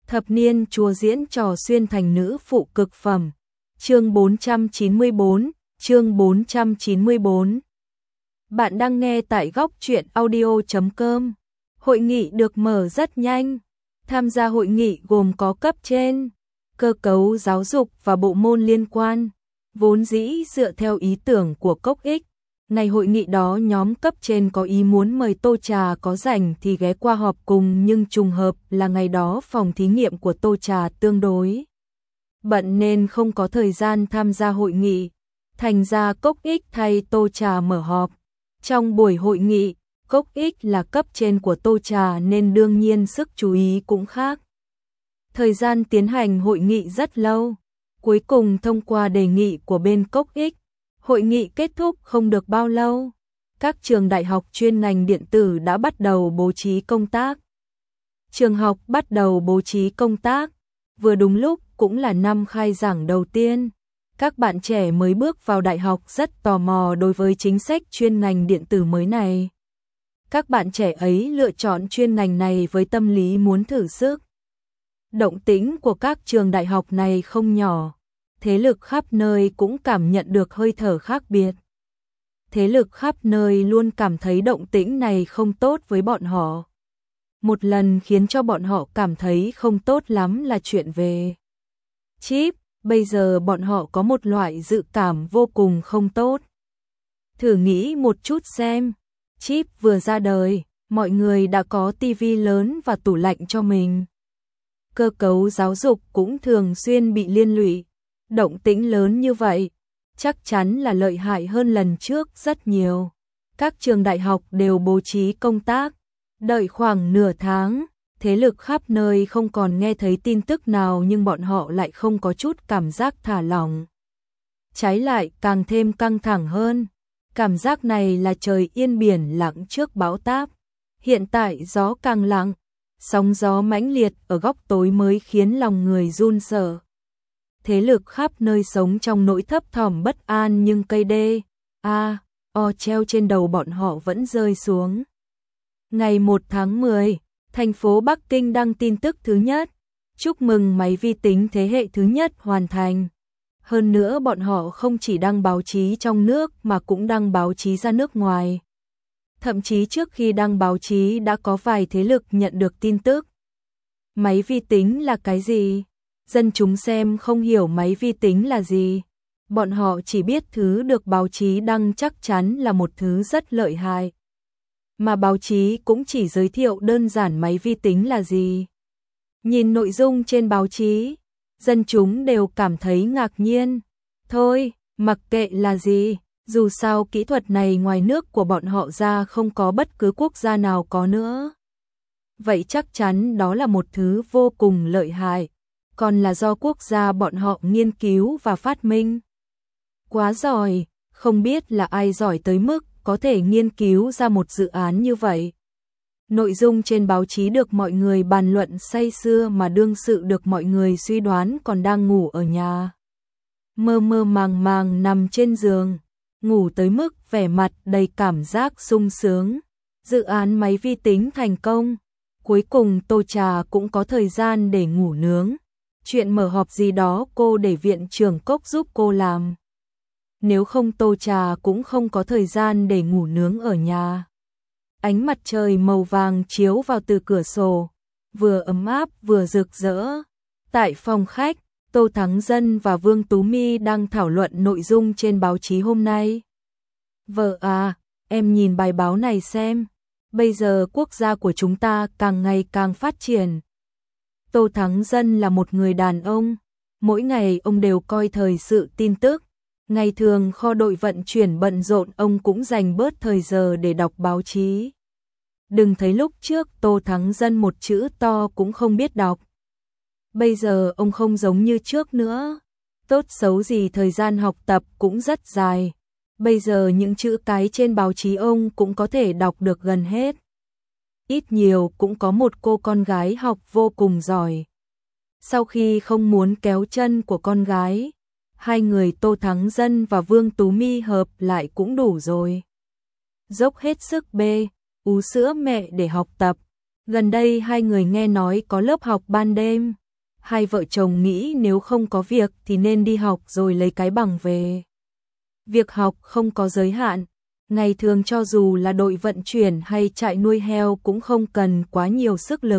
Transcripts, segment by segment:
Thập niên chúa diễn trò xuyên thành nữ phụ cực phẩm. Chương 494, chương 494. Bạn đang nghe tại góc truyện audio.com. Hội nghị được mở rất nhanh. Tham gia hội nghị gồm có cấp trên, cơ cấu giáo dục và bộ môn liên quan. Vốn dĩ dựa theo ý tưởng của Cốc Ích, ngày hội nghị đó nhóm cấp trên có ý muốn mời Tô Trà có rảnh thì ghé qua họp cùng, nhưng trùng hợp là ngày đó phòng thí nghiệm của Tô Trà tương đối bận nên không có thời gian tham gia hội nghị. Thành ra Cốc Ích thay Tô Trà mở họp. Trong buổi hội nghị, Cốc Ích là cấp trên của Tô Trà nên đương nhiên sức chú ý cũng khác. Thời gian tiến hành hội nghị rất lâu. Cuối cùng thông qua đề nghị của bên Cốc Ích, hội nghị kết thúc không được bao lâu. Các trường đại học chuyên ngành điện tử đã bắt đầu bố trí công tác. Trường học bắt đầu bố trí công tác, vừa đúng lúc cũng là năm khai giảng đầu tiên. Các bạn trẻ mới bước vào đại học rất tò mò đối với chính sách chuyên ngành điện tử mới này. Các bạn trẻ ấy lựa chọn chuyên ngành này với tâm lý muốn thử sức. Động tĩnh của các trường đại học này không nhỏ. Thế lực khắp nơi cũng cảm nhận được hơi thở khác biệt. Thế lực khắp nơi luôn cảm thấy động tĩnh này không tốt với bọn họ. Một lần khiến cho bọn họ cảm thấy không tốt lắm là chuyện về chip. Bây giờ bọn họ có một loại dự cảm vô cùng không tốt. Thử nghĩ một chút xem, chip vừa ra đời, mọi người đã có tivi lớn và tủ lạnh cho mình. Cơ cấu giáo dục cũng thường xuyên bị liên lụy. Động tĩnh lớn như vậy, chắc chắn là lợi hại hơn lần trước rất nhiều. Các trường đại học đều bố trí công tác. Đợi khoảng nửa tháng, thế lực khắp nơi không còn nghe thấy tin tức nào, nhưng bọn họ lại không có chút cảm giác thả lỏng. Trái lại càng thêm căng thẳng hơn. Cảm giác này là trời yên biển lặng trước bão táp. Hiện tại gió càng lặng, sóng gió mãnh liệt ở góc tối mới khiến lòng người run sợ. Thế lực khắp nơi sống trong nỗi thấp thỏm bất an, nhưng cây đê, treo trên đầu bọn họ vẫn rơi xuống. Ngày 1 tháng 10, thành phố Bắc Kinh đăng tin tức thứ nhất. Chúc mừng máy vi tính thế hệ thứ nhất hoàn thành. Hơn nữa bọn họ không chỉ đăng báo chí trong nước mà cũng đăng báo chí ra nước ngoài. Thậm chí trước khi đăng báo chí đã có vài thế lực nhận được tin tức. Máy vi tính là cái gì? Dân chúng xem không hiểu máy vi tính là gì. Bọn họ chỉ biết thứ được báo chí đăng chắc chắn là một thứ rất lợi hại. Mà báo chí cũng chỉ giới thiệu đơn giản máy vi tính là gì. Nhìn nội dung trên báo chí, dân chúng đều cảm thấy ngạc nhiên. Thôi, mặc kệ là gì, dù sao kỹ thuật này ngoài nước của bọn họ ra không có bất cứ quốc gia nào có nữa. Vậy chắc chắn đó là một thứ vô cùng lợi hại, còn là do quốc gia bọn họ nghiên cứu và phát minh. Quá giỏi, không biết là ai giỏi tới mức có thể nghiên cứu ra một dự án như vậy. Nội dung trên báo chí được mọi người bàn luận say sưa, mà đương sự được mọi người suy đoán còn đang ngủ ở nhà. Mơ mơ màng màng nằm trên giường, ngủ tới mức vẻ mặt đầy cảm giác sung sướng. Dự án máy vi tính thành công. Cuối cùng Tô Trà cũng có thời gian để ngủ nướng. Chuyện mở họp gì đó cô để viện trưởng Cốc giúp cô làm. Nếu không Tô Trà cũng không có thời gian để ngủ nướng ở nhà. Ánh mặt trời màu vàng chiếu vào từ cửa sổ, vừa ấm áp vừa rực rỡ. Tại phòng khách, Tô Thắng Dân và Vương Tú My đang thảo luận nội dung trên báo chí hôm nay. Vợ à, em nhìn bài báo này xem. Bây giờ quốc gia của chúng ta càng ngày càng phát triển. Tô Thắng Dân là một người đàn ông. Mỗi ngày ông đều coi thời sự tin tức. Ngày thường kho đội vận chuyển bận rộn, ông cũng dành bớt thời giờ để đọc báo chí. Đừng thấy lúc trước Tô Thắng Dân một chữ to cũng không biết đọc. Bây giờ ông không giống như trước nữa. Tốt xấu gì thời gian học tập cũng rất dài. Bây giờ những chữ cái trên báo chí ông cũng có thể đọc được gần hết. Ít nhiều cũng có một cô con gái học vô cùng giỏi. Sau khi không muốn kéo chân của con gái, hai người Tô Thắng Dân và Vương Tú My hợp lại cũng đủ rồi. Dốc hết sức ú sữa mẹ để học tập. Gần đây hai người nghe nói có lớp học ban đêm. Hai vợ chồng nghĩ nếu không có việc thì nên đi học rồi lấy cái bằng về. Việc học không có giới hạn. Ngày thường cho dù là đội vận chuyển hay trại nuôi heo cũng không cần quá nhiều sức lực.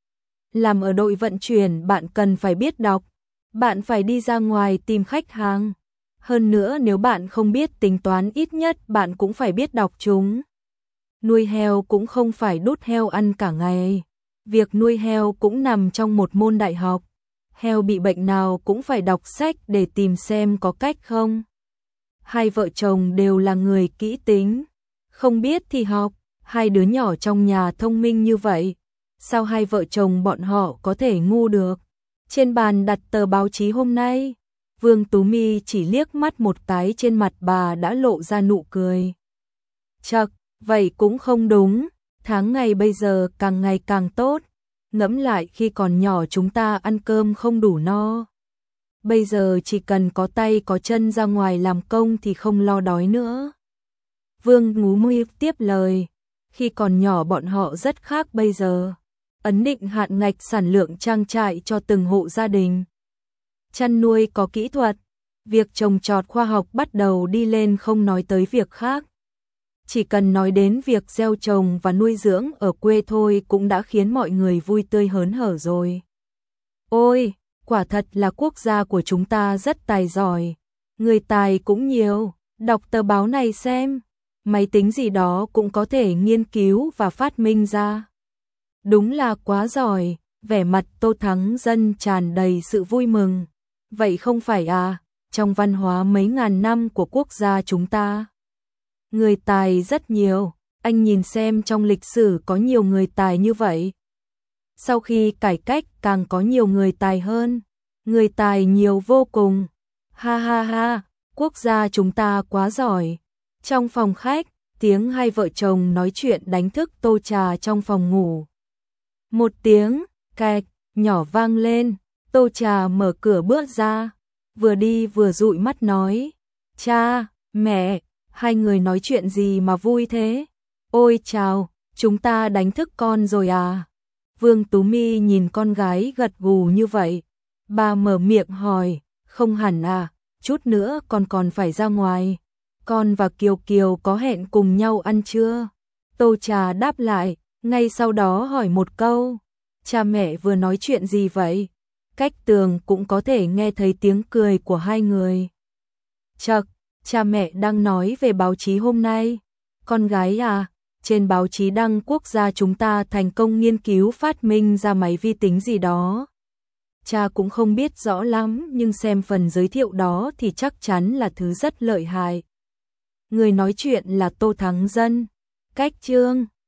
Làm ở đội vận chuyển bạn cần phải biết đọc. Bạn phải đi ra ngoài tìm khách hàng. Hơn nữa nếu bạn không biết tính toán ít nhất bạn cũng phải biết đọc chúng. Nuôi heo cũng không phải đút heo ăn cả ngày. Việc nuôi heo cũng nằm trong một môn đại học. Heo bị bệnh nào cũng phải đọc sách để tìm xem có cách không. Hai vợ chồng đều là người kỹ tính. Không biết thì học, hai đứa nhỏ trong nhà thông minh như vậy. Sao hai vợ chồng bọn họ có thể ngu được? Trên bàn đặt tờ báo chí hôm nay. Vương Tú My chỉ liếc mắt một cái trên mặt bà đã lộ ra nụ cười. Chậc, vậy cũng không đúng. Tháng ngày bây giờ càng ngày càng tốt. Ngẫm lại khi còn nhỏ chúng ta ăn cơm không đủ no. Bây giờ chỉ cần có tay có chân ra ngoài làm công thì không lo đói nữa. Vương Tú My tiếp lời. Khi còn nhỏ bọn họ rất khác bây giờ. Ấn định hạn ngạch sản lượng trang trại cho từng hộ gia đình. Chăn nuôi có kỹ thuật. Việc trồng trọt khoa học bắt đầu đi lên không nói tới việc khác. Chỉ cần nói đến việc gieo trồng và nuôi dưỡng ở quê thôi cũng đã khiến mọi người vui tươi hớn hở rồi. Ôi, quả thật là quốc gia của chúng ta rất tài giỏi. Người tài cũng nhiều, đọc tờ báo này xem. Máy tính gì đó cũng có thể nghiên cứu và phát minh ra. Đúng là quá giỏi, vẻ mặt Tô Thắng Dân tràn đầy sự vui mừng. Vậy không phải à, trong văn hóa mấy ngàn năm của quốc gia chúng ta. Người tài rất nhiều, anh nhìn xem trong lịch sử có nhiều người tài như vậy. Sau khi cải cách càng có nhiều người tài hơn, người tài nhiều vô cùng. Ha ha ha, quốc gia chúng ta quá giỏi. Trong phòng khách, tiếng hai vợ chồng nói chuyện đánh thức Tô Trà trong phòng ngủ. Một tiếng, cạch, nhỏ vang lên, Tô Trà mở cửa bước ra, vừa đi vừa dụi mắt nói. Cha, mẹ, hai người nói chuyện gì mà vui thế? Ôi chào, chúng ta đánh thức con rồi à? Vương Tú My nhìn con gái gật gù như vậy. Bà mở miệng hỏi, không hẳn à, chút nữa con còn phải ra ngoài. Con và Kiều Kiều có hẹn cùng nhau ăn trưa? Tô Trà đáp lại, ngay sau đó hỏi một câu. Cha mẹ vừa nói chuyện gì vậy? Cách tường cũng có thể nghe thấy tiếng cười của hai người. Chậc, cha mẹ đang nói về báo chí hôm nay. Con gái à, trên báo chí đăng quốc gia chúng ta thành công nghiên cứu phát minh ra máy vi tính gì đó. Cha cũng không biết rõ lắm nhưng xem phần giới thiệu đó thì chắc chắn là thứ rất lợi hại. Người nói chuyện là Tô Thắng Dân. Cách chương